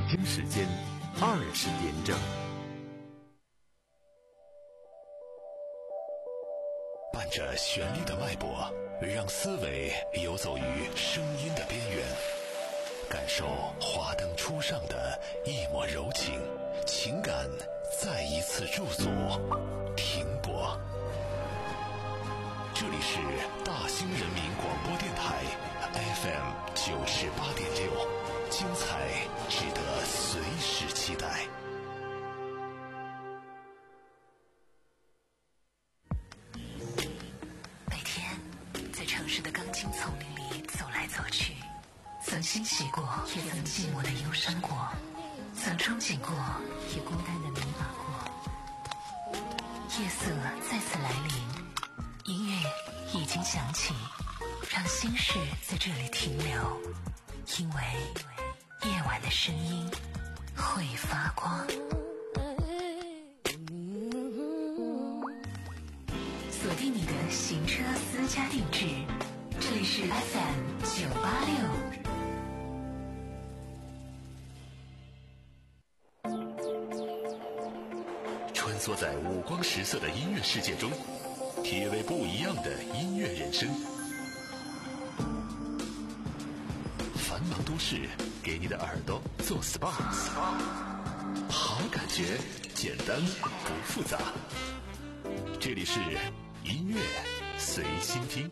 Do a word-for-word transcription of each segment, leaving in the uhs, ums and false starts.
京时间二十点整。 伴着旋律的脉搏，让思维游走于声音的边缘，感受华灯初上的一抹柔情，情感再一次驻足停泊。这里是大兴人民广播电台 F M 九十八点六，精彩值得随时期待。 每天在城市的钢筋丛林里走来走去，曾欣喜过，也曾寂寞的忧伤过，曾憧憬过，也孤单的迷茫过。夜色再次来临，音乐已经响起，让心事在这里停留，因为夜晚的声音会发光。锁定你的行车私家定制，这里是 F M 九八六。 穿梭在五光十色的音乐世界中，体味不一样的音乐人生。繁忙都市给你的耳朵做 S P A， 好感觉简单不复杂。这里是音乐随心听。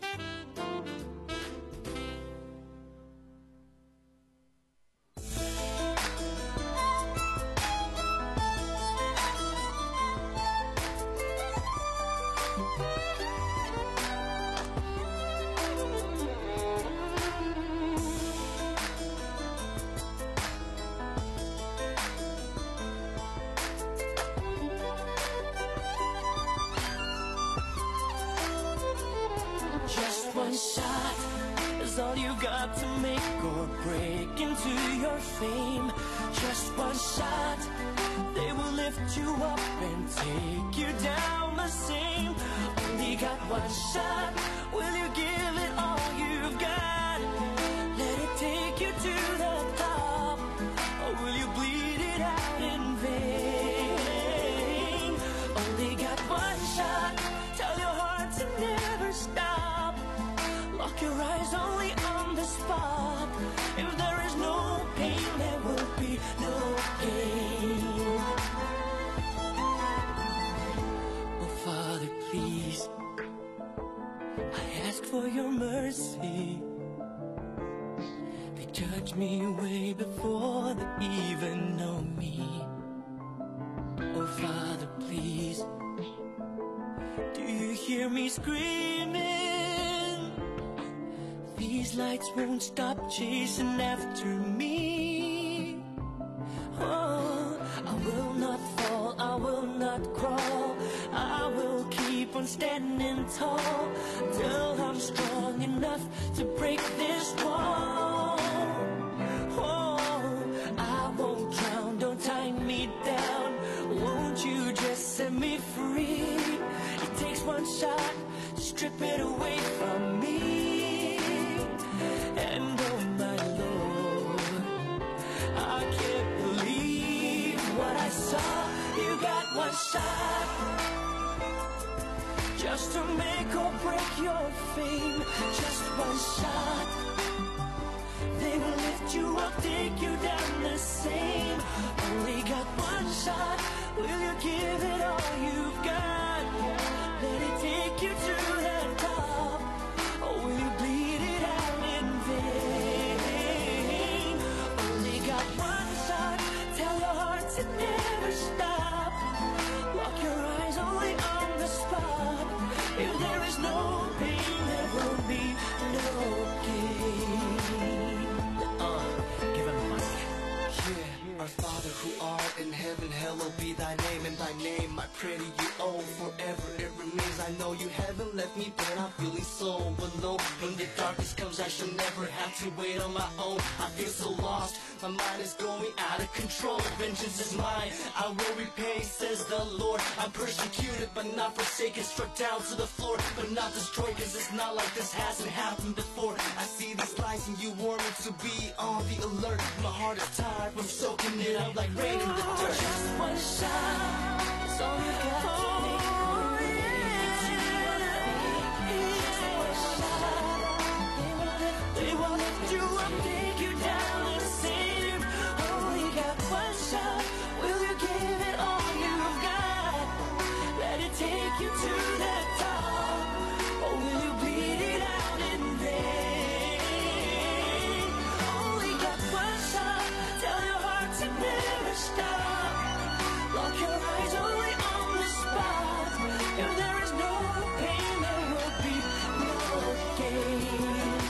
One shot is all you got to make or break into your fame. Just one shot, they will lift you up and take you down the same. Only got one shot, will you give it all you've got? Let it take you to the top, or will you bleed it out in vain? Only got one shot, tell your heart to never stop. Lock your eyes only on the spot. If there is no pain, there will be no gain. Oh, Father, please, I ask for your mercy. They judge me way before they even know me. Oh, Father, please, do you hear me screaming? These lights won't stop chasing after me. Oh, I will not fall, I will not crawl, I will keep on standing tall till I'm strong enough to break this wall. Oh, I won't drown, don't tie me down, won't you just set me free? It takes one shot to strip it away from me. And oh my Lord, I can't believe what I saw. You got one shot, just to make or break your fame. Just one shot, they will lift you up, take you down the same. Only got one shot, will you give it all you've got? Let it take you to the top, or will you bleed it out in vain? Only got one shot, tell your heart to never stop. Lock your eyes only on the spot. If there is no pain, there will be no gain. Uh, give him a mic. Yeah, our Father who art in heaven, hallowed be thy name. And thy name I pray to you, oh, forever it remains. I know you haven't left me, but I'm feeling so alone. When the darkness comes, I shall never have to wait on my own. I feel so lost, my mind is going out of of control. Vengeance is mine, I will repay, says the Lord. I'm persecuted but not forsaken, struck down to the floor but not destroyed, cause it's not like this hasn't happened before. I see these lies and you warn me to be on the alert. My heart is tired from soaking it up like rain in the dirt. Just one shot, it's all you got to make it through. They won't lift you up, take you down and save you. Only got one shot, will you give it all you've got? Let it take you to the top, or will you beat it out in vain? Only got one shot, tell your heart to never stop. Lock your eyes only on the spot. If there is no pain, there will be no gain.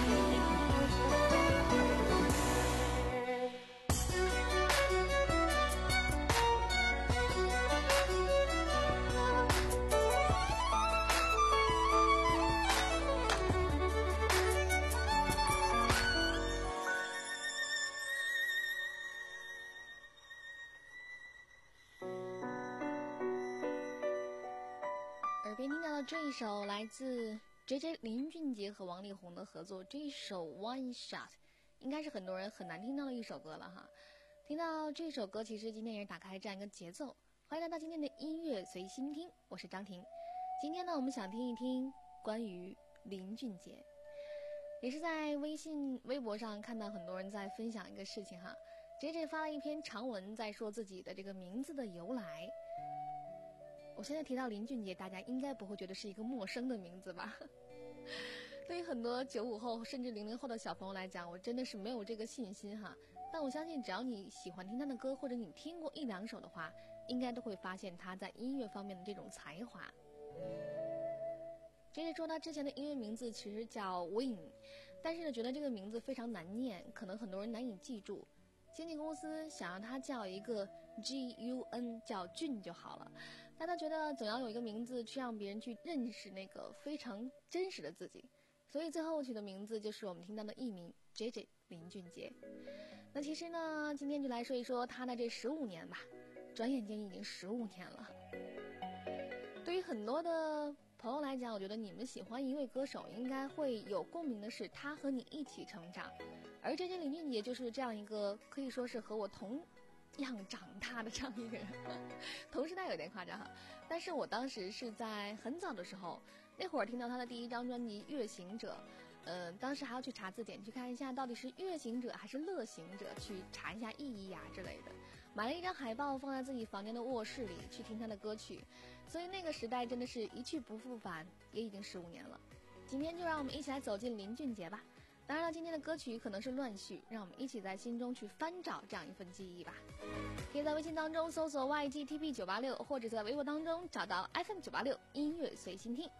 耳边听到的这一首来自 J J 林俊杰和王力宏的合作，这一首 One Shot 应该是很多人很难听到的一首歌了哈。听到这首歌，其实今天也是打开这样一个节奏。欢迎来到今天的音乐随心听，我是张婷。今天呢，我们想听一听关于林俊杰，也是在微信、微博上看到很多人在分享一个事情哈。J J 发了一篇长文，在说自己的这个名字的由来。我现在提到林俊杰，大家应该不会觉得是一个陌生的名字吧？对于很多九五后甚至零零后的小朋友来讲，我真的是没有这个信心哈。但我相信，只要你喜欢听他的歌，或者你听过一两首的话，应该都会发现他在音乐方面的这种才华。J J 说他之前的音乐名字其实叫 Win， 但是呢，觉得这个名字非常难念，可能很多人难以记住。经纪公司想让他叫一个 G U N， 叫俊就好了，但他觉得总要有一个名字去让别人去认识那个非常真实的自己，所以最后取的名字就是我们听到的艺名 J J 林俊杰。那其实呢，今天就来说一说他的这十五年吧，转眼间已经十五年了。对于很多的朋友来讲，我觉得你们喜欢一位歌手，应该会有共鸣的是他和你一起成长，而J J林俊杰就是这样一个可以说是和我同样长大的这样一个人，同时代有点夸张哈。但是我当时是在很早的时候，那会儿听到他的第一张专辑《乐行者》，呃，当时还要去查字典去看一下到底是乐行者还是乐行者，去查一下意义呀、啊、之类的。买了一张海报放在自己房间的卧室里去听他的歌曲，所以那个时代真的是一去不复返，也已经十五年了。今天就让我们一起来走进林俊杰吧。当然了，今天的歌曲可能是乱序，让我们一起在心中去翻找这样一份记忆吧。可以在微信当中搜索 Y G T P 九八六， 或者在微博当中找到 F M 九八六音乐随心听。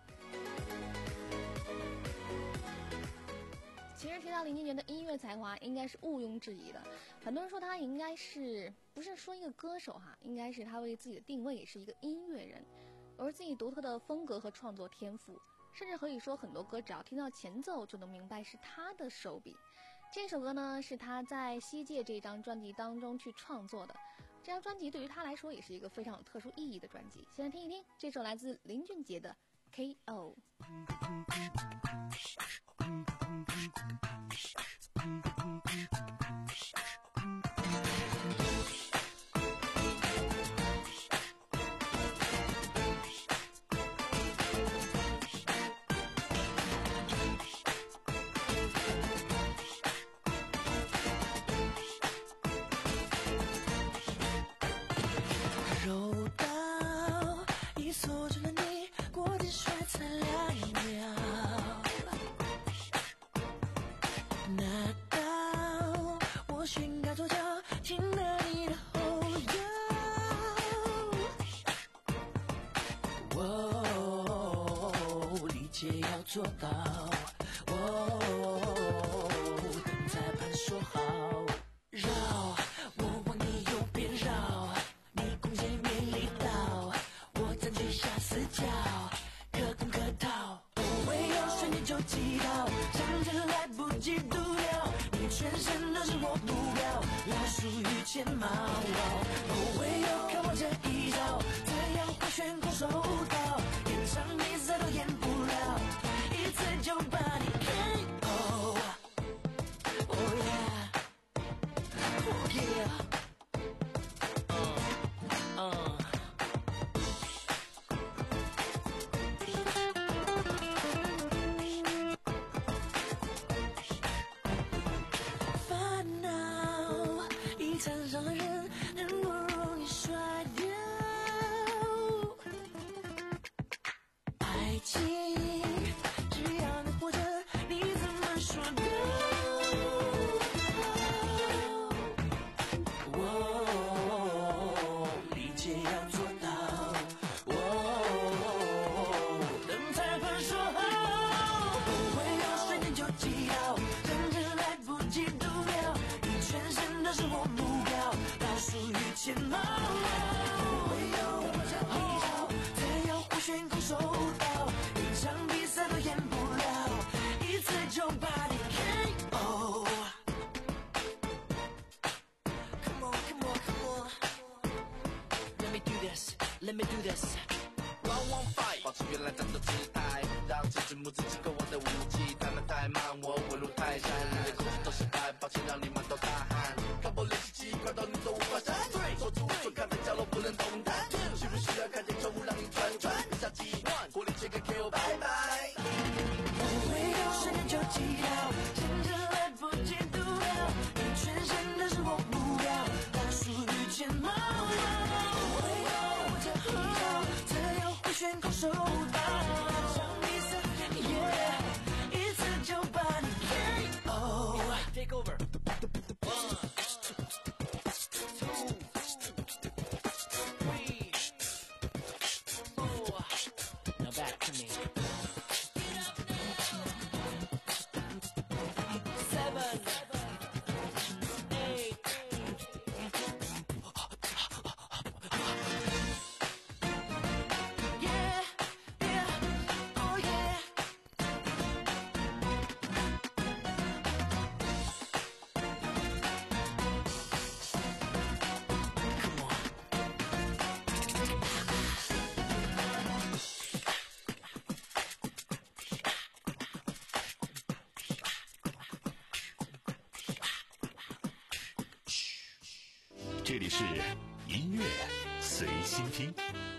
其实提到林俊杰的音乐才华，应该是毋庸置疑的。很多人说他应该是不是说一个歌手哈，应该是他为自己的定位也是一个音乐人，而自己独特的风格和创作天赋。甚至可以说很多歌只要听到前奏就能明白是他的手笔。这首歌呢是他在西界这张专辑当中去创作的，这张专辑对于他来说也是一个非常有特殊意义的专辑。先来听一听这首来自林俊杰的 K O。 柔道已锁住了你，过点水才两秒。拿到我寻高左脚，听了你的后腰。哦，理解要做到。哦，等裁判说好，绕，我往你右边绕。攻击面力道，我占据下死角，可攻可逃。我唯有瞬间就击倒，上阵来不及读了，你全身都是我目标，老鼠与剑矛。 哦，唯有靠我这一招，这样会选空手道，演场比赛都演不了，一次就把你 K O。Oh yeah, oh yeah, uh, uh. 烦恼一场伤了人，人不容易甩掉。爱情只要你活着，你怎么说的？哦，理解要做到。哦，等裁判说好，不会有瞬间就击倒，甚至来不及读秒，你全身都是我目标，倒数于前方。唯有我这一招，才要会选空手道，一场比赛都演不了，一次就把你 K O。Come on, come on, come on. Let me do this, let me do this. Round one fight，保持原来战斗姿态，让这支木子进攻我的武器。他们太慢，我稳如泰山，你的攻击都失败，抱歉让你们都大汗。看我练习机，快到你都无法闪。锁住锁看在角落不能动弹，需不需要看见球幕让你转转？下击火力切个 K O， 拜拜。 唯有瞬间就击倒，甚至来不及读秒，你全身都是我目标，倒数于前方。唯有我这一招，才要会选空手道，场比赛 yeah， 一次就把你 K O。 Take over。 Now back to me. Seven, eight. Yeah, yeah, oh yeah. Come on. 这里是音乐随心听。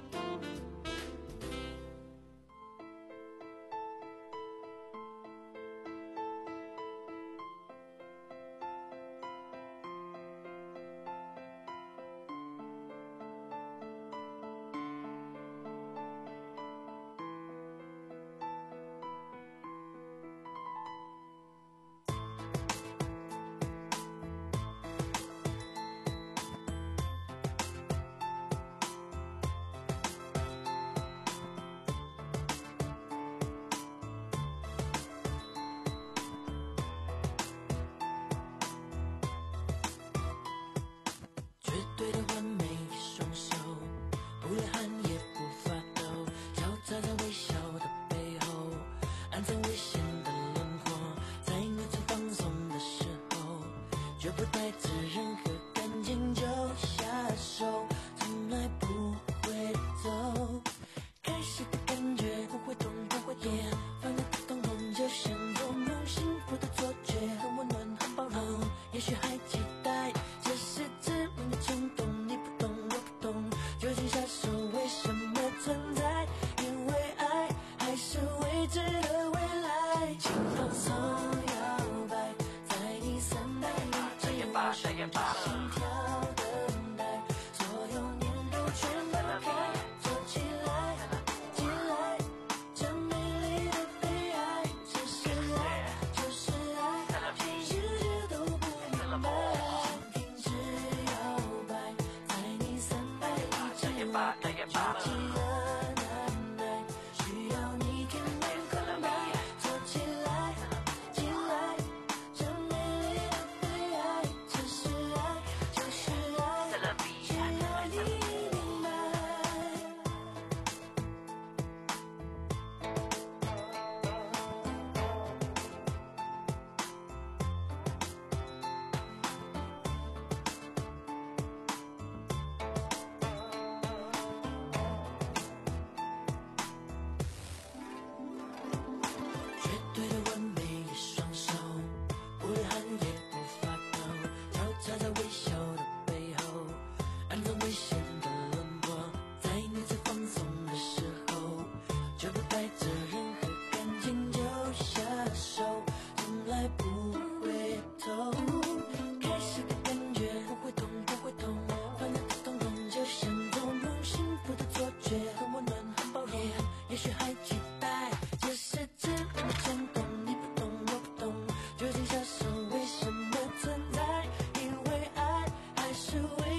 绝对的完美双手，不流汗也不发抖，潇洒在微笑的背后，暗藏危险的轮廓，在你最放松的时候，绝不带着任何感情就下手，从来不会走。开始的感觉不会痛不会痛，放任的瞳孔就像做梦，幸福的错觉，很温暖很包容，也许还期待这是致命的冲动，你不懂我不懂，究竟下手为什么存在？因为爱还是未知的未来，请放松摇摆，在你三百米之外，心跳等待，所有念头全放开，做起来，起来，这美丽的悲哀，这是爱，就是爱，全世界都不明白，请停止摇摆，在你三百米之外，举起了难耐，需要你填满空白，做起来，起来，这美丽的悲哀，这是爱，就是爱，需要你明白。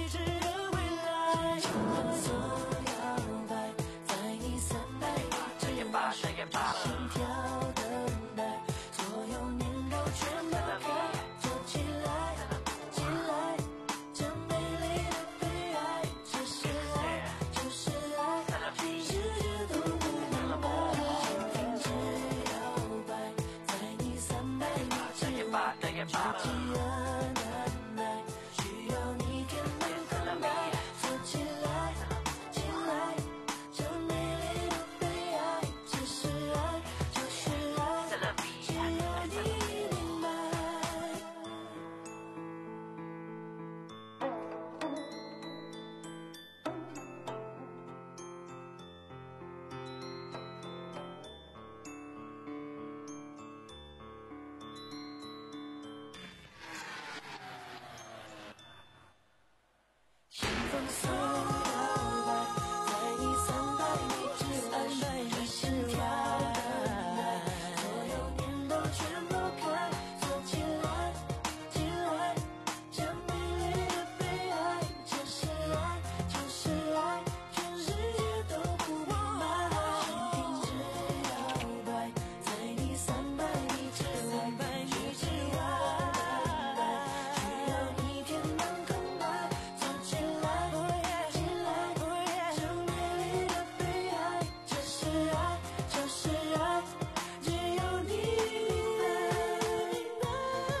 未知的未来。心松摇摆，在你三百米之外，心跳等待，所有念头全抛开，做起来，起来，这美丽的悲哀，这是爱，就是爱，全世界都不明白。心停止摇摆，在你三百米之外，手机按按耐，需要你填满空白，做起来，起来，这美丽的悲哀，这是爱，就是爱，只有你明白。心放松摇摆，在你三百米之外，心跳等待，所有念头全抛开，做起来，起来，这美丽的悲哀，这是爱，就是爱，全世界都不明白。心停止摇摆，在你三百米之外，去之外等待，需要你填满空白，做起来，起来，这美丽的悲哀，这是爱，就是爱，只有你明白。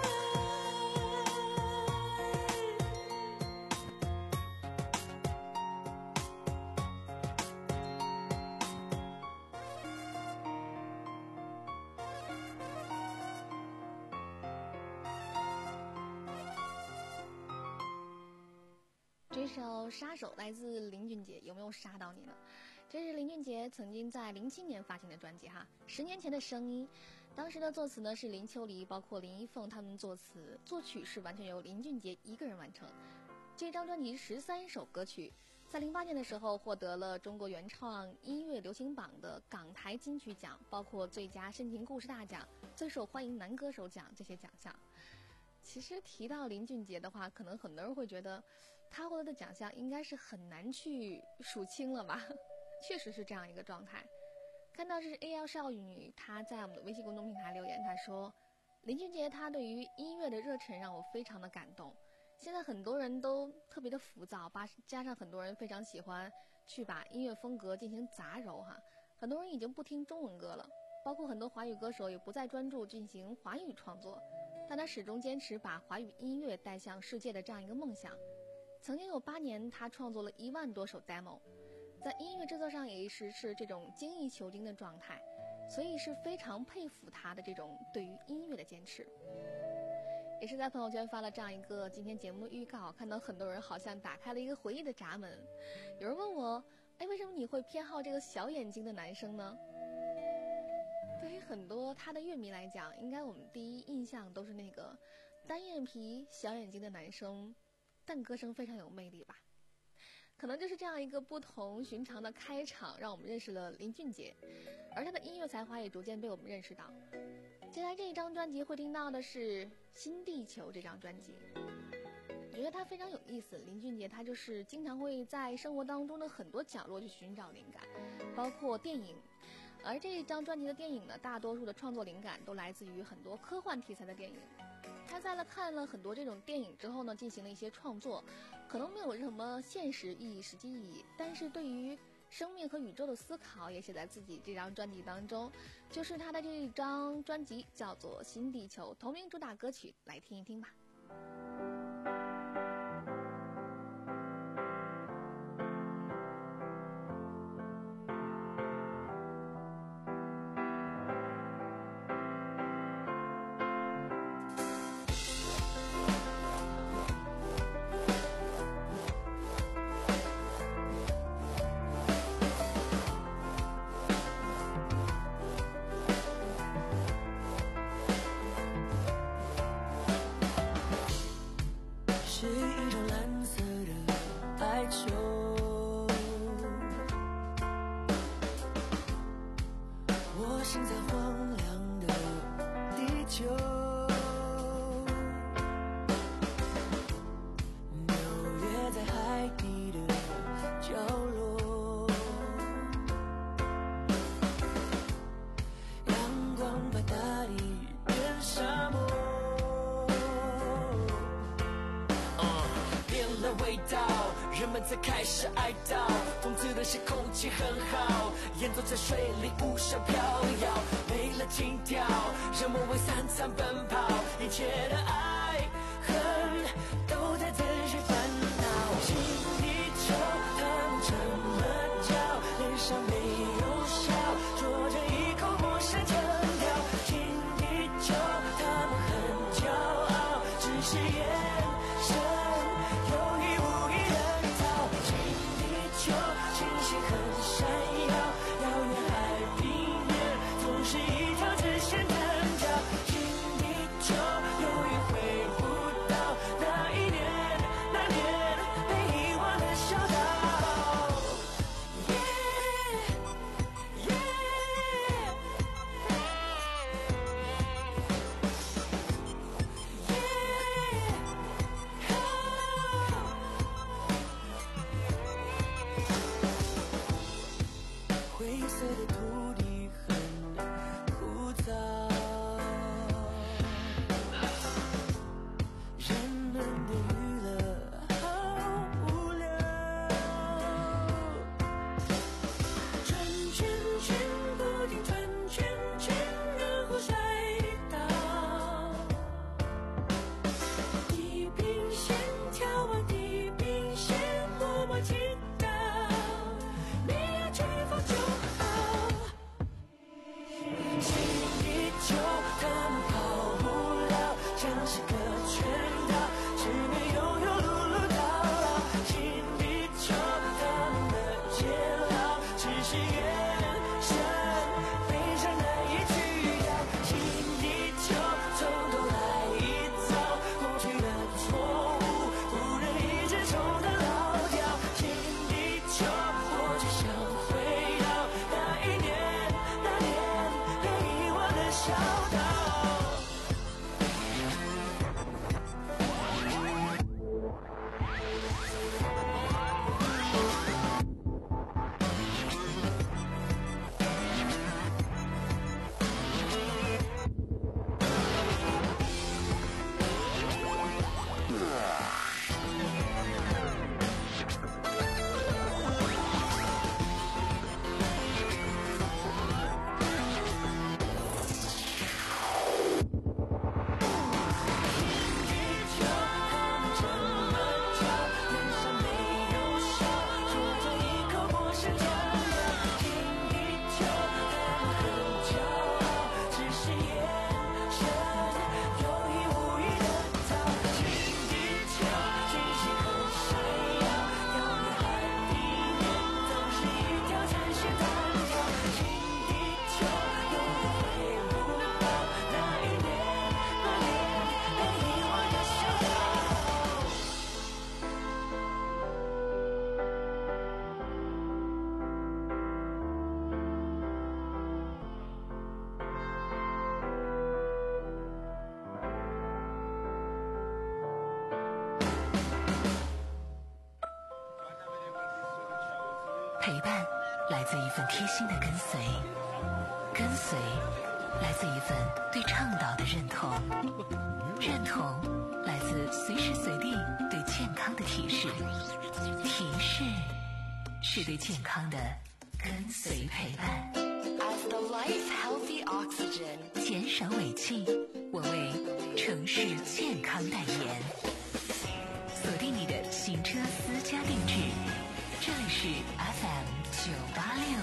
这首《杀手》来自林俊杰，有没有杀到你呢？这是林俊杰曾经在零七年发行的专辑哈，十年前的声音。当时的作词呢是林秋离，包括林一凤他们作词，作曲是完全由林俊杰一个人完成。这张专辑十三首歌曲，在零八年的时候获得了中国原创音乐流行榜的港台金曲奖，包括最佳深情故事大奖、最受欢迎男歌手奖这些奖项。其实提到林俊杰的话，可能很多人会觉得他获得的奖项应该是很难去数清了吧。确实是这样一个状态。看到是 A L 少女，她在我们的微信公众平台留言，她说林俊杰他对于音乐的热忱让我非常的感动。现在很多人都特别的浮躁，把加上很多人非常喜欢去把音乐风格进行杂糅哈，很多人已经不听中文歌了，包括很多华语歌手也不再专注进行华语创作，但他始终坚持把华语音乐带向世界的这样一个梦想。曾经有八年，他创作了一万多首 demo， 在音乐制作上也一直是这种精益求精的状态，所以是非常佩服他的这种对于音乐的坚持。也是在朋友圈发了这样一个今天节目的预告，看到很多人好像打开了一个回忆的闸门。有人问我，哎，为什么你会偏好这个小眼睛的男生呢？对于很多他的乐迷来讲，应该我们第一印象都是那个单眼皮小眼睛的男生，但歌声非常有魅力吧。可能就是这样一个不同寻常的开场，让我们认识了林俊杰，而他的音乐才华也逐渐被我们认识到。接下来这一张专辑会听到的是《新地球》这张专辑，我觉得它非常有意思。林俊杰他就是经常会在生活当中的很多角落去寻找灵感，包括电影，而这一张专辑的电影呢，大多数的创作灵感都来自于很多科幻题材的电影。他在了看了很多这种电影之后呢，进行了一些创作，可能没有什么现实意义、实际意义，但是对于生命和宇宙的思考也写在自己这张专辑当中。就是他的这一张专辑叫做《新地球》，同名主打歌曲，来听一听吧。 是一种蓝色的哀愁，我行在荒凉的地球，纽约在海人们才开始哀悼。讽刺的是空气很好，演奏在水里无效飘摇，没了情调，人们为三餐奔跑，一切的爱恨都在等谁烦恼。心里求他们成了焦，脸上没有笑，捉着一口陌生腔调。心里求他们很骄傲，只是眼神有意无意的逃。心里求星星很闪耀，遥远海平面总是一条直线单调。心里求永远回不到那一年那年被遗忘的小岛。灰色的土地很枯燥，人们的娱乐好无聊，转圈圈不停转圈圈，然后摔倒，地平线眺望地平线，默默祈祷没有飓风就好。心里求他们跑不了，像是个圈套，只能悠悠碌碌到老。心里求他们的煎熬，只是眼神非常难以去掉。心里求从头来一遭，过去的错误不忍一直重的老调。心里求我只想回到那一年那年被遗忘的小岛。 陪伴来自一份贴心的跟随，跟随来自一份对倡导的认同，认同来自随时随地对健康的提示，提示是对健康的跟随陪伴。 As the life healthy oxygen， 减少尾气，我为城市健康代言。锁定你的行车私家定制，这里是 F M 九八六。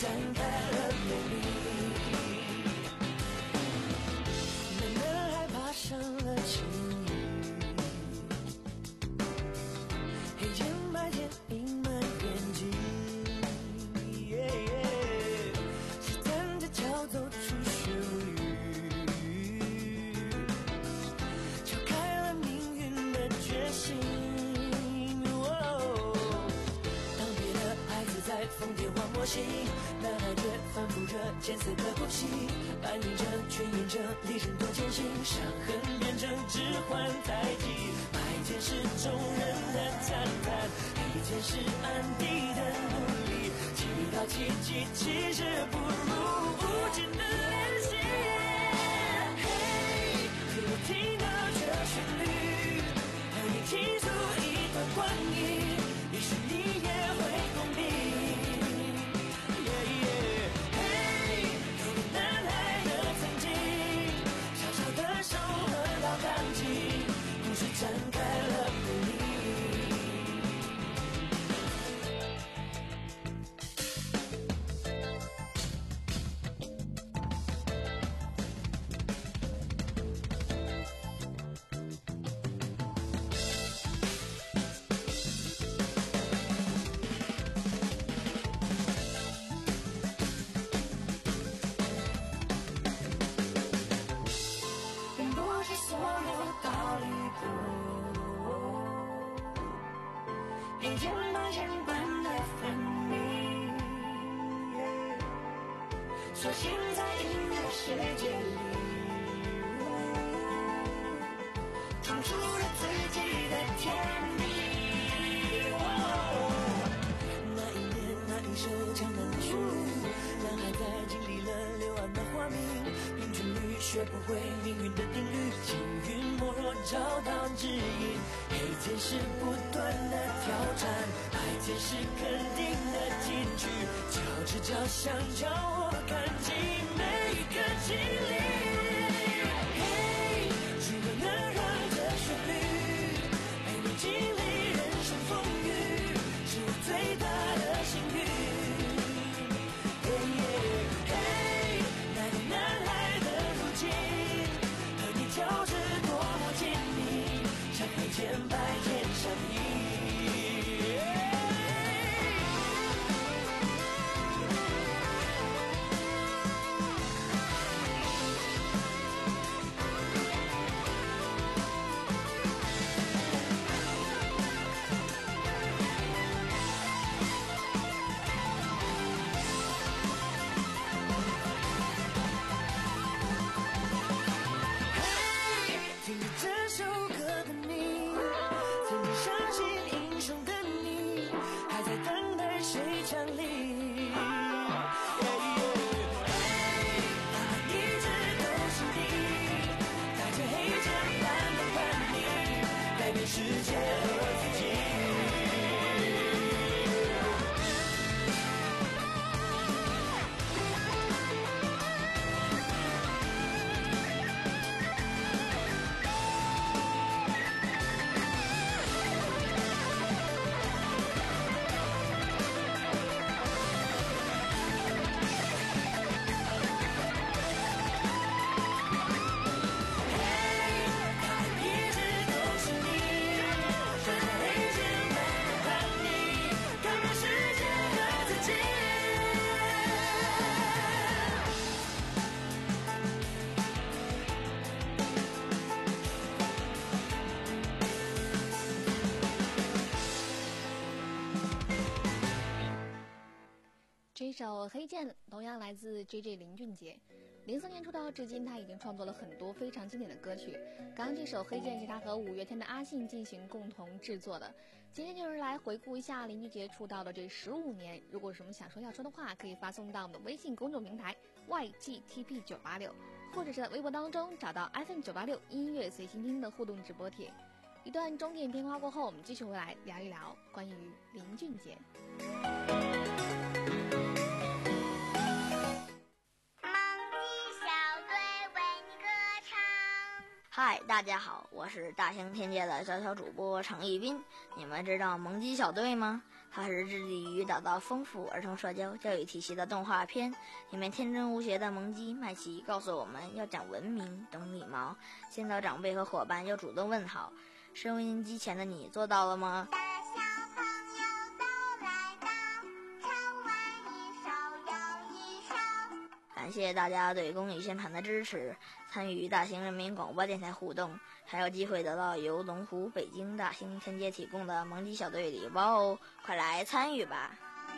展开了美丽。慢慢还爬上了青云，黑键白键弥漫眼睛，试探着敲奏出旋律，敲开了命运的决心。当别的孩子在疯癫画模型，男孩却反复着艰涩的呼吸，扮演着全演着力争多艰辛，伤痕变成指环太极，白键是众人的赞叹，黑键是安迪的努力，祈祷奇迹其实不如无尽的练习。嘿，给我听到这旋律，和你倾诉一段光阴，也许你也会共鸣。嘿，有个男孩的曾经，小小的手和老钢琴，故事展开了美丽。不是所有道理都一键白键般的分明，所幸在音乐世界里闯出了自己的天地。那一年那一首江南的旋律，男孩在经历了柳暗的花明，平均律学不会命运的定律，幸运莫若找到指引，黑键是不断的挑战，白键是肯定的进取，脚趾脚想叫我看清每一个经历。嘿，如果能让这旋律陪你经历人生风雨，是我最大的幸运。嘿嘿，那个男孩的如今，和你交织多么紧密，像黑键白键相依。听着这首歌的你，曾经相信英雄的你，还在等待谁降临。嘿，答案一直都是你，带着黑键般的叛逆，改变世界和自己。 这首《黑键》同样来自 J J 林俊杰。零四年出道至今，他已经创作了很多非常经典的歌曲。刚刚这首《黑键》是他和五月天的阿信进行共同制作的。今天就是来回顾一下林俊杰出道的这十五年。如果有什么想说要说的话，可以发送到我们的微信公众平台 Y G T P 九八六，或者是在微博当中找到 F M 九八六音乐随心听的互动直播帖。一段钟点片花过后，我们继续回来聊一聊关于林俊杰。 梦的小队为你歌唱。 嗨，大家好，我是大型天界的小小主播程一斌。你们知道萌鸡小队吗？它是致力于打造丰富儿童社交教育体系的动画片。里面天真无邪的萌鸡麦琪告诉我们要讲文明、懂礼貌，见到长辈和伙伴要主动问好。收音机前的你做到了吗？感谢大家对公益宣传的支持，参与大型人民广播电台互动，还有机会得到由龙湖北京大型天街提供的萌鸡小队礼包哦，快来参与吧！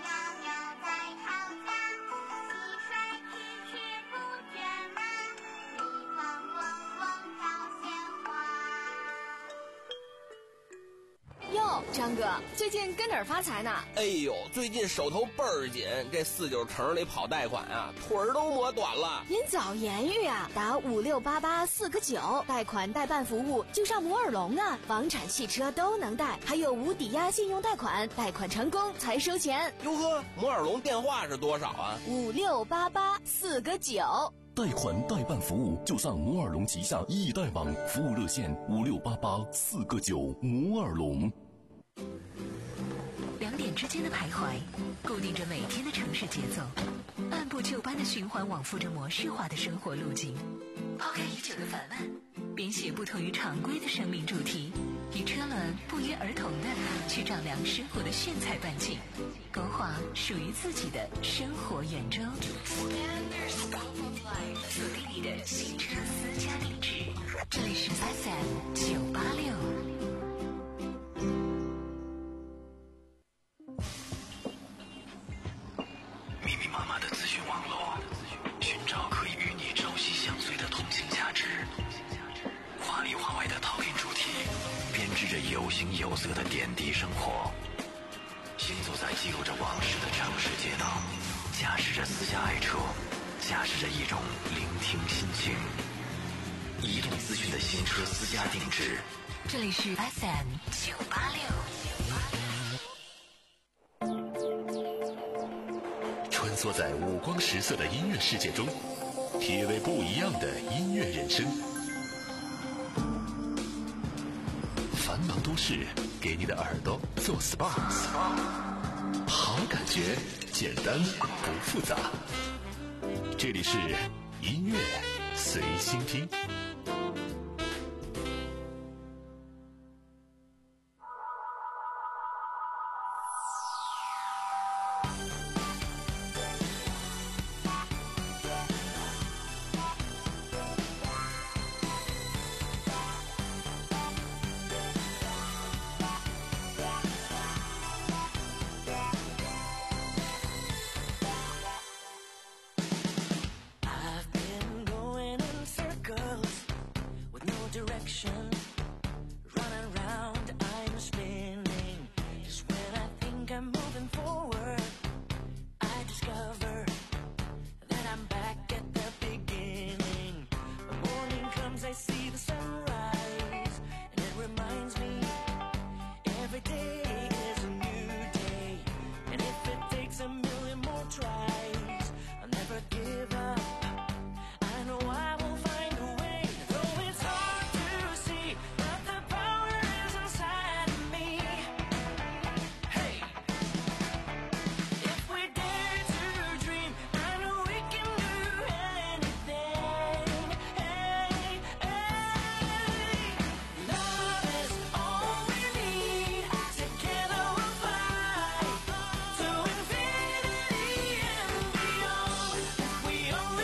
哟，张哥，最近跟哪儿发财呢？ 哎呦，最近手头倍儿紧，这四九城里跑贷款啊，腿儿都磨短了。 您早言语啊，打五六八八四个九，贷款代办服务就上摩尔龙啊，房产、汽车都能贷，还有无抵押信用贷款，贷款成功才收钱。 哟呵，摩尔龙电话是多少啊？ 五六八八四个九。 贷款代办服务就上摩尔龙旗下易贷网，服务热线五六八八四个九。摩尔龙。 两点之间的徘徊，固定着每天的城市节奏，按部就班的循环往复着模式化的生活路径。抛开已久的烦闷，编写不同于常规的生命主题，与车轮不约而同的去丈量生活的炫彩半径，勾画属于自己的生活圆周。锁定你的新车私家定制，这里是 F M 九八六。 密密麻麻的资讯网络，寻找可以与你朝夕相随的通信价值。华里华外的讨论主题，编织着有形有色的点滴生活。行走在记录着往事的城市街道，驾驶着私家爱车，驾驶着一种聆听心情。移动资讯的新车私家定制， 这里是 F M 九八六。 穿梭在五光十色的音乐世界中，体味不一样的音乐人生。繁忙都市给你的耳朵做 S P A， 好感觉简单不复杂。这里是音乐随心听。 We only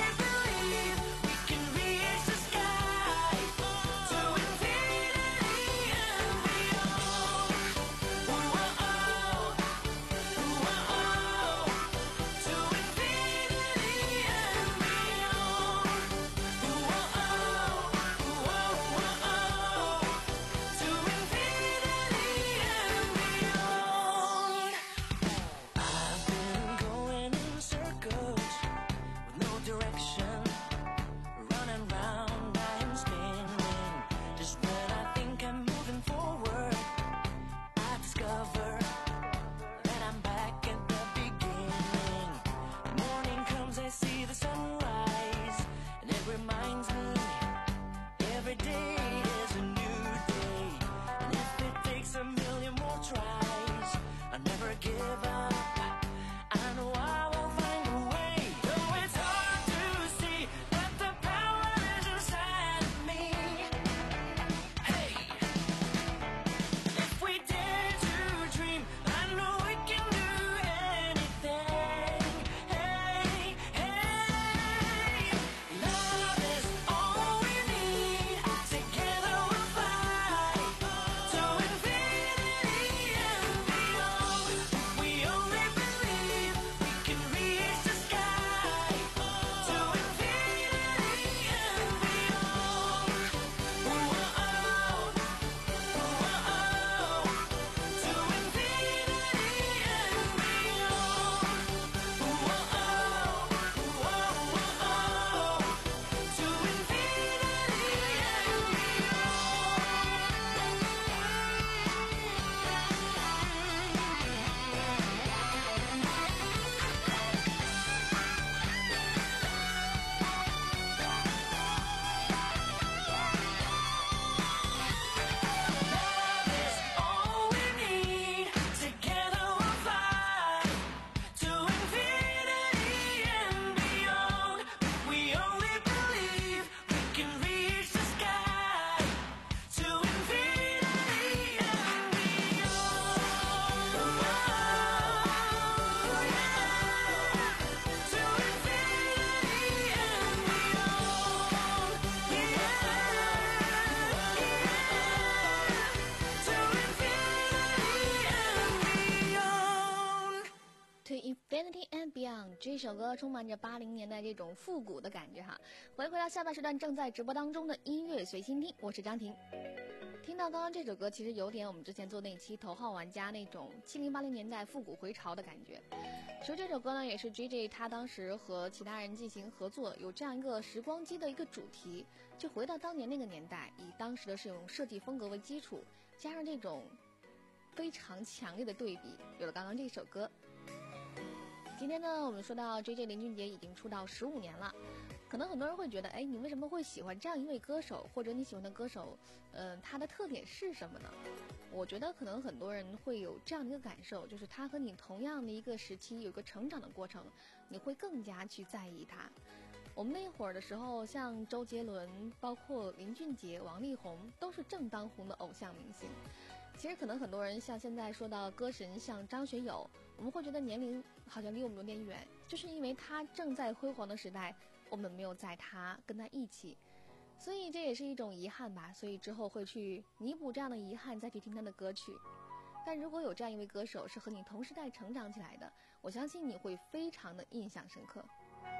这首歌充满着八零年代这种复古的感觉哈。回回到下半时段正在直播当中的音乐随心听，我是张婷。听到刚刚这首歌，其实有点我们之前做那期头号玩家那种七零八零年代复古回潮的感觉。其实这首歌呢，也是 J J 他当时和其他人进行合作，有这样一个时光机的一个主题，就回到当年那个年代，以当时的这种设计风格为基础，加上这种非常强烈的对比，有了刚刚这首歌。今天呢，我们说到 J J 林俊杰已经出道十五年了，可能很多人会觉得，哎，你为什么会喜欢这样一位歌手，或者你喜欢的歌手，嗯、呃，他的特点是什么呢？我觉得可能很多人会有这样的一个感受，就是他和你同样的一个时期有一个成长的过程，你会更加去在意他。我们那会儿的时候，像周杰伦，包括林俊杰、王力宏，都是正当红的偶像明星。其实可能很多人像现在说到歌神像张学友，我们会觉得年龄好像离我们有点远，就是因为他正在辉煌的时代，我们没有在他跟他一起，所以这也是一种遗憾吧。所以之后会去弥补这样的遗憾，再去听他的歌曲。但如果有这样一位歌手是和你同时代成长起来的，我相信你会非常的印象深刻。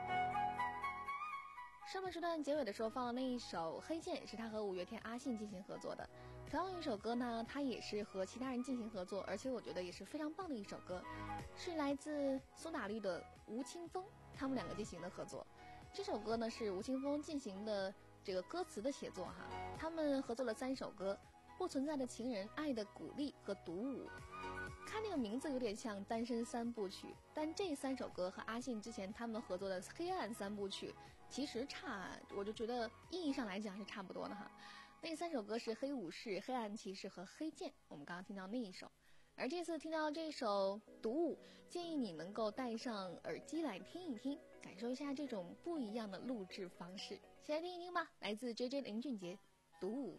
上半时段结尾的时候放的那一首《黑键》是他和五月天阿信进行合作的，同样一首歌呢，他也是和其他人进行合作，而且我觉得也是非常棒的一首歌，是来自苏打绿的吴青峰，他们两个进行的合作。这首歌呢是吴青峰进行的这个歌词的写作哈，他们合作了三首歌：不存在的情人、爱的鼓励和独舞。看这个名字有点像单身三部曲，但这三首歌和阿信之前他们合作的黑暗三部曲其实差，我就觉得意义上来讲是差不多的哈。那三首歌是黑武士、黑暗骑士和黑剑，我们刚刚听到那一首。而这次听到这首独舞，建议你能够戴上耳机来听一听，感受一下这种不一样的录制方式。先来听一听吧，来自 J J 林俊杰独舞。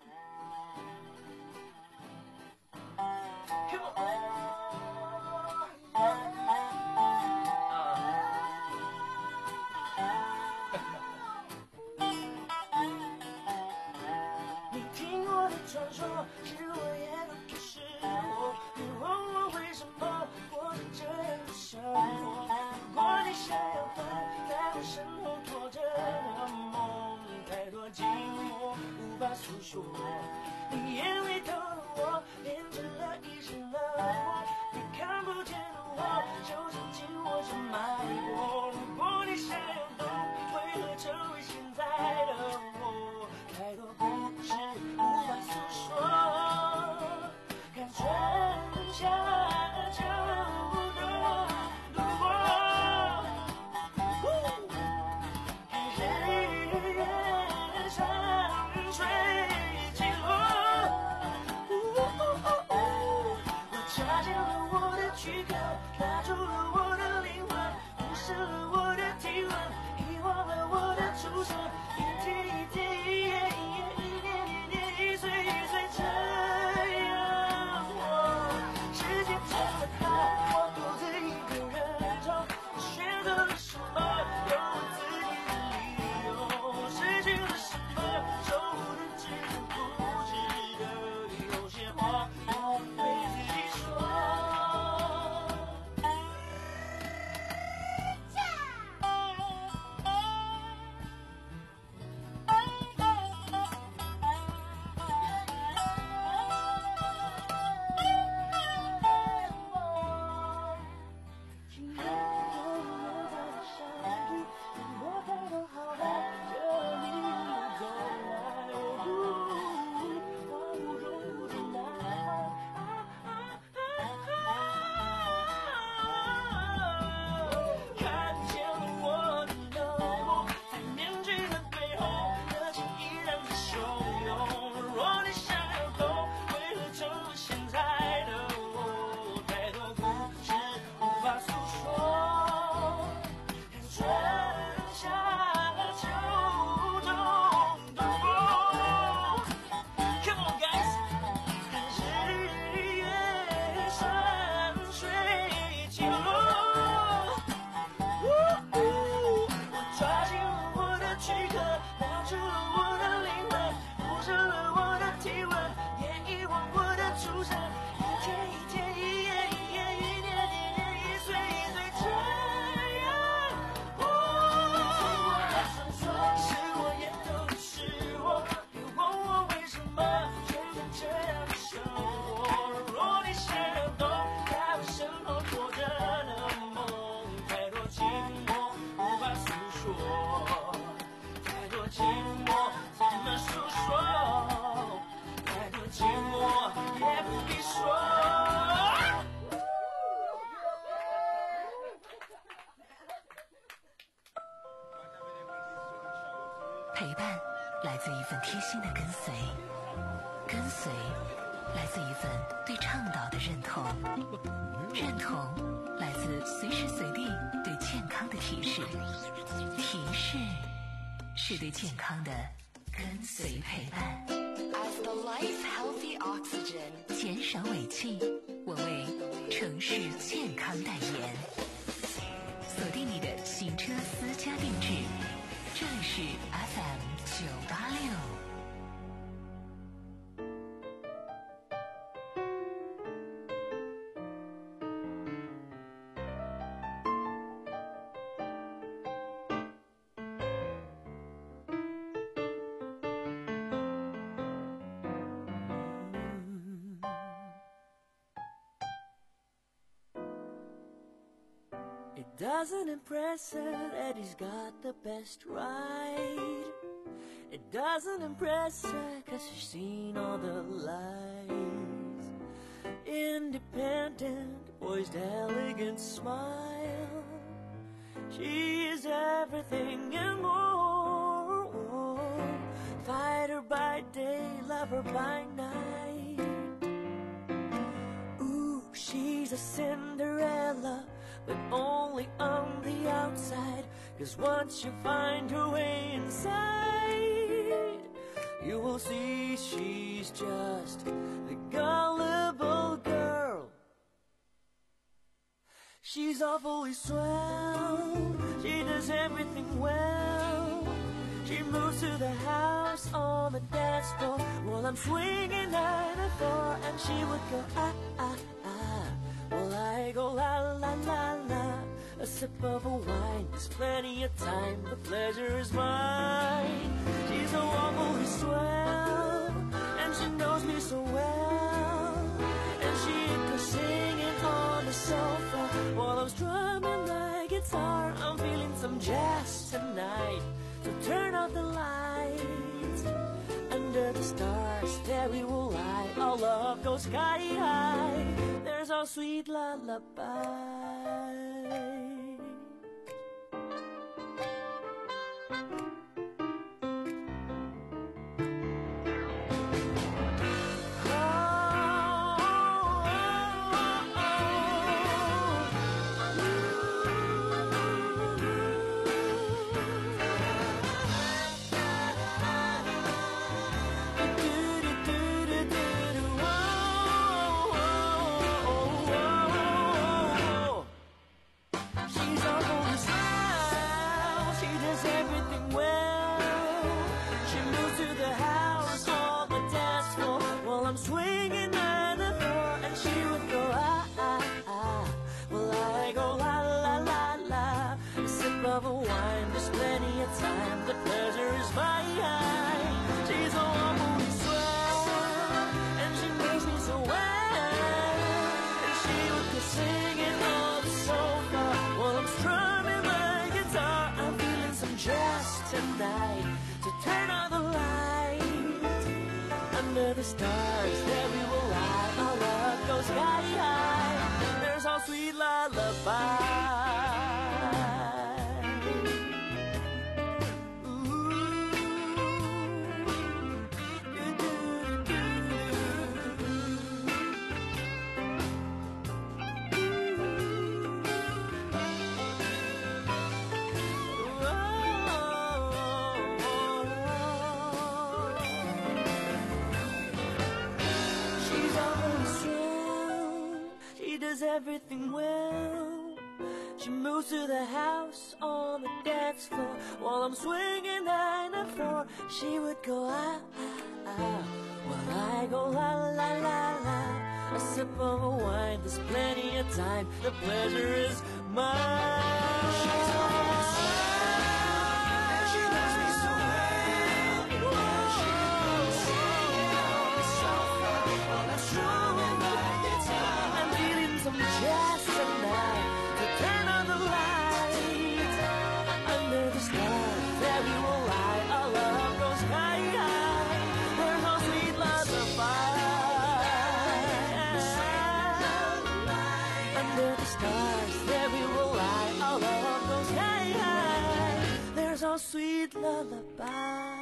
你听我的传说，是我也都不是我。你问我为什么过着这样的生活？如果你想要的，在我身后拖着的梦，太多寂寞无法诉说。你眼里头的我，变成了一身的火。你看不见的我，就像紧握着脉搏。如果你想要懂，为何成为现在的我？太多故事无法诉说，看春夏秋冬路过，看日月山水起落。 陪伴来自一份贴心的跟随，跟随来自一份对倡导的认同，认同来自随时随地对健康的提示，提示是对健康的跟随陪伴。 As the life healthy oxygen， 减少尾气，我为城市健康代言。锁定你的行车私家定制，这里是 F M 九八六。 It doesn't impress her that he's got the best ride. It doesn't impress her cause she's seen all the lies. Independent, poised, elegant smile. She is everything and more. Fighter by day, lover by night. Ooh, she's a Cinderella, but only on the outside. Cause once you find her way inside, you will see she's just the gullible girl. She's awfully swell, she does everything well. She moves to the house on the dance floor while I'm swinging nine and four, and she would go ah ah ah, while I go la la la la. A sip of a wine, there's plenty of time, the pleasure is mine. She's so awfully swell, and she knows me so well. And she goes singing on the sofa while I'm strumming my guitar. I'm feeling some jazz tonight, so turn out the lights. Under the stars, there we will lie. Our love goes sky high. There's our sweet lullaby. Of a wine, there's plenty of time, the pleasure is mine. She's so awfully swell, and she knows me so well. And she would go singing on the sofa while I'm strumming my guitar. I'm feeling some jazz tonight, so turn on the lights. Under the stars, there we will lie. Our love goes sky high. There's our sweet lullaby. Everything well. She moves to the house on the dance floor while I'm swinging nine and four. She would go ah ah ah while I go la la la la. A sip of a wine, there's plenty of time, the pleasure is mine. She's always swell, and she knows me so well. And she goes singing on the sofa while I'm strumming my guitar. I'm feeling some jazz tonight, to turn on the lights. Under the stars, there we will lie. Our love goes sky high. There's no sweet lullaby. Under the stars, there we will lie. Our love goes sky high. There's our sweet lullaby.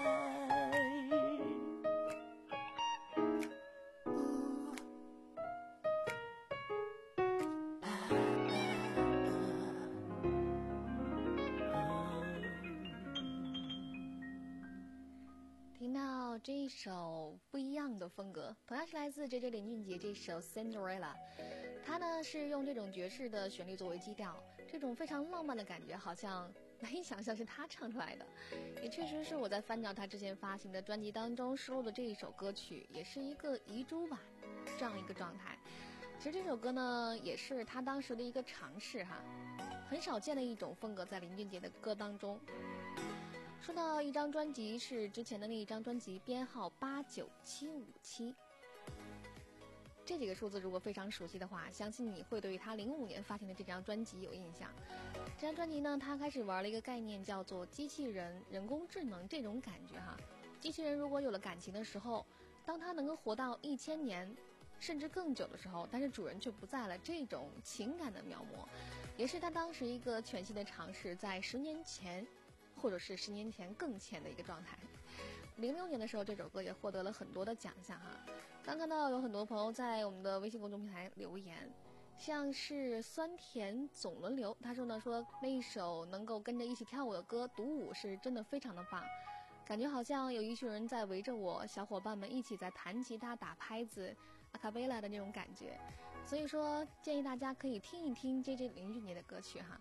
到这一首不一样的风格，同样是来自 J J 林俊杰这首 Cinderella， 他呢是用这种爵士的旋律作为基调，这种非常浪漫的感觉好像难以想象是他唱出来的，也确实是我在翻找他之前发行的专辑当中收录的这一首歌曲，也是一个遗珠吧，这样一个状态。其实这首歌呢也是他当时的一个尝试哈，很少见的一种风格在林俊杰的歌当中。说到一张专辑，是之前的那一张专辑编号八九七五七，这几个数字如果非常熟悉的话，相信你会对于他零五年发行的这张专辑有印象。这张专辑呢，他开始玩了一个概念叫做机器人、人工智能这种感觉哈。机器人如果有了感情的时候，当它能够活到一千年甚至更久的时候，但是主人却不在了，这种情感的描摹，也是他当时一个全新的尝试，在十年前或者是十年前更前的一个状态。零六年的时候，这首歌也获得了很多的奖项哈。刚看到有很多朋友在我们的微信公众平台留言，像是酸甜总轮流，他说呢说那一首能够跟着一起跳舞的歌，独舞是真的非常的棒，感觉好像有一群人在围着我，小伙伴们一起在弹吉他、打拍子、阿卡贝拉的那种感觉。所以说建议大家可以听一听 J J 林俊杰的歌曲哈。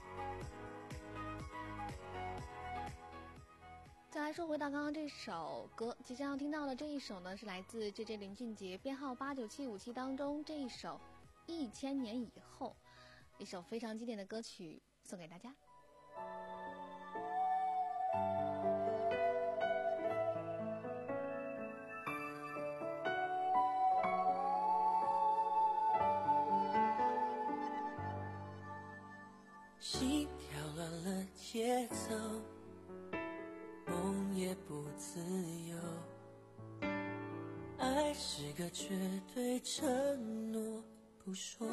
再来说回到刚刚这首歌，即将要听到的这一首呢，是来自 J J 林俊杰编号八九七五七当中这一首一千年以后，一首非常经典的歌曲送给大家。 心跳乱了节奏，梦也不自由，爱是个绝对承诺不说，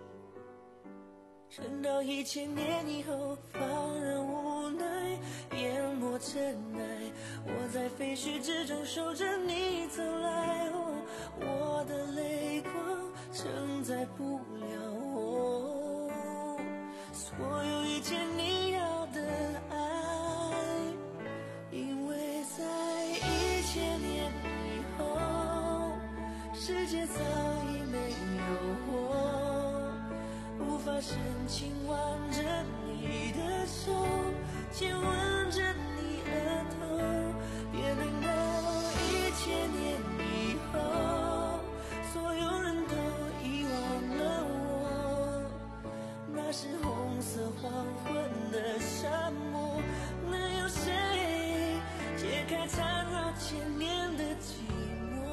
撑到一千年以后，放任无奈淹没尘埃，我在废墟之中守着你走来，哦，我的泪光承载不了我所有一切你要的爱，因为在一千年以后，世界早已没有我，无法深情挽着你的手，亲吻着你额头，别等到一千年以后，所有人都遗忘了我，那是红色黄昏的沙漠，能有谁解开缠绕千年的寂寞？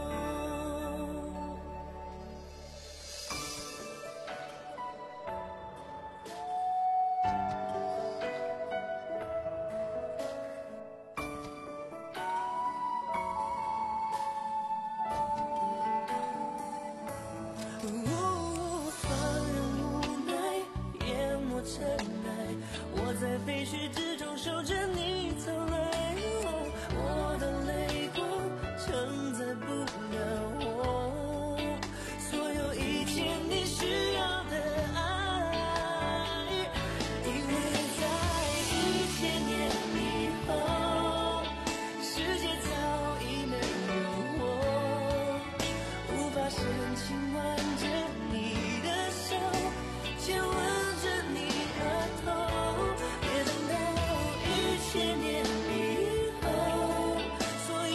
我在废墟之中守着你走来，哦，我的泪光承载不了我所有一切你需要的爱，因为在一千年以后，世界早已没有我，无法深情挽着你的手，亲吻着你额头，别等到一千年以后，所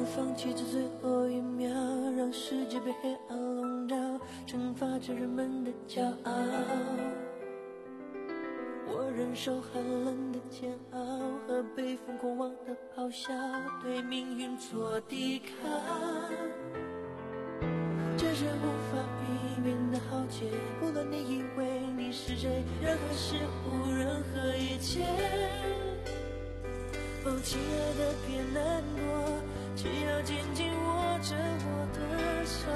放弃这最后一秒，让世界被黑暗笼罩，惩罚着人们的骄傲。我忍受寒冷的煎熬和被疯狂妄的咆哮，对命运做抵抗。这是无法避免的浩劫，无论你以为你是谁，任何事物，任何一切。哦，亲爱的，别难过，只要紧紧握着我的手。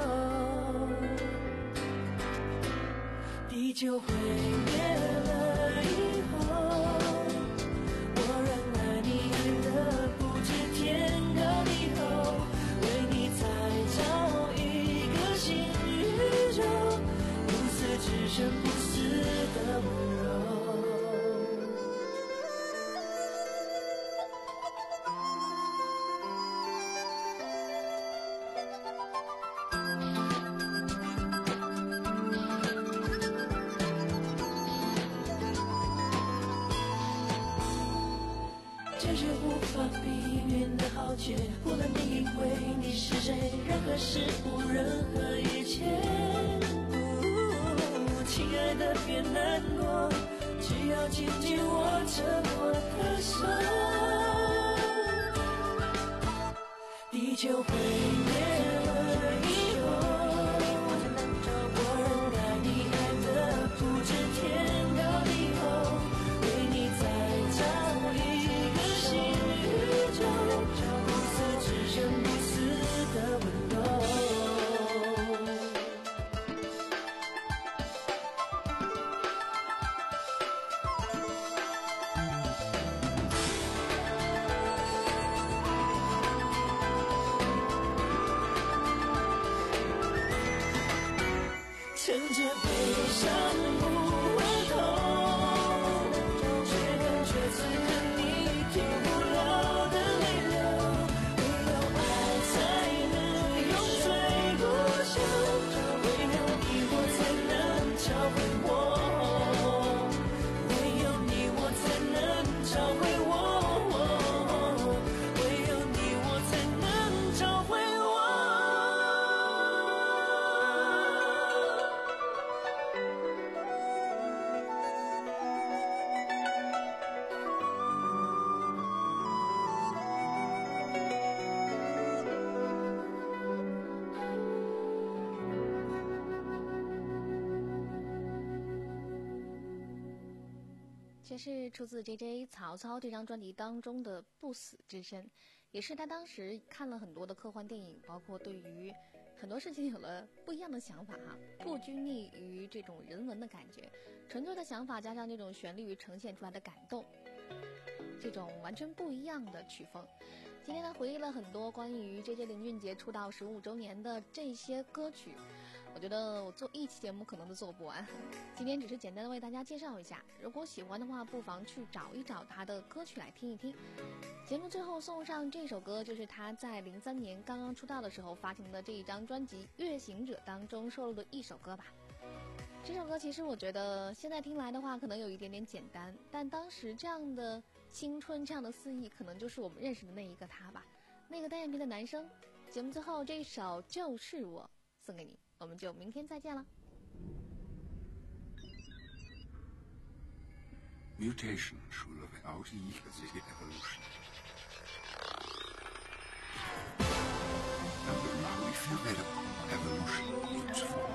地球毁灭了以后，我仍爱你，爱得不知天高地厚，为你再造一个新宇宙，不死之身，不死的温柔。这是无法避免的浩劫，无论你以为你是谁，任何事物，任何一切。哦，亲爱的，别难过，只要紧紧握着我的手。地球毁灭了以后，我仍爱你，爱得不知天高地厚，为你再造一个新宇宙，不死之身，不死的温柔。趁着悲伤不回头，却感觉此刻你停不了的泪流，唯有爱才能永垂不朽，唯有你我才能找回我，唯有你我才能找回我，唯有你我才能找回我。 这是出自 J J 曹操这张专辑当中的《不死之身》，也是他当时看了很多的科幻电影，包括对于很多事情有了不一样的想法哈，不拘泥于这种人文的感觉，纯粹的想法加上这种旋律呈现出来的感动，这种完全不一样的曲风。今天他回忆了很多关于 J J 林俊杰出道十五周年的这些歌曲，我觉得我做一期节目可能都做不完，今天只是简单的为大家介绍一下，如果喜欢的话不妨去找一找他的歌曲来听一听。节目最后送上这首歌，就是他在零三年刚刚出道的时候发行的这一张专辑《月行者》当中收录的一首歌吧。这首歌其实我觉得现在听来的话可能有一点点简单，但当时这样的青春，这样的肆意，可能就是我们认识的那一个他吧，那个单眼皮的男生。节目最后这一首就是我送给你，我们就明天再见了。 Mutation should have out years in evolution. And now we feel that evolution needs form.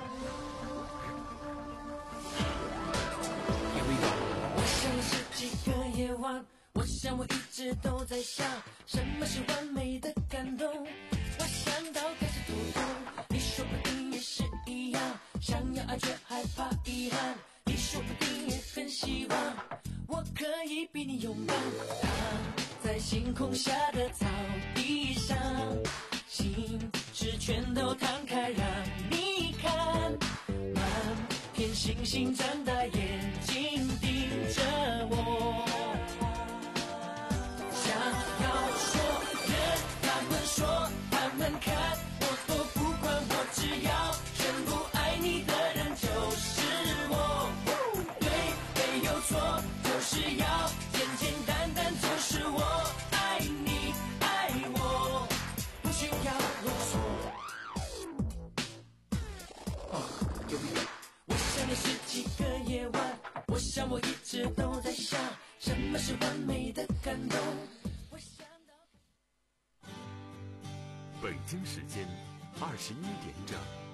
Here we go. 我想是几个夜晚，我想我一直都在想，什么是完美的感动。我想到开始头痛，你说不定也是一样，想要爱却害怕遗憾，你说不定也很希望。 我可以比你勇敢，躺在星空下的草地上，心事全都摊开让你看，满片星星睁大眼睛盯着我，想要说任他们说他们看，我都不管，我只要全部爱你的人就是我，对没有错。 就是要简简单单，就是我爱你爱我，不许我京时间二十一点整。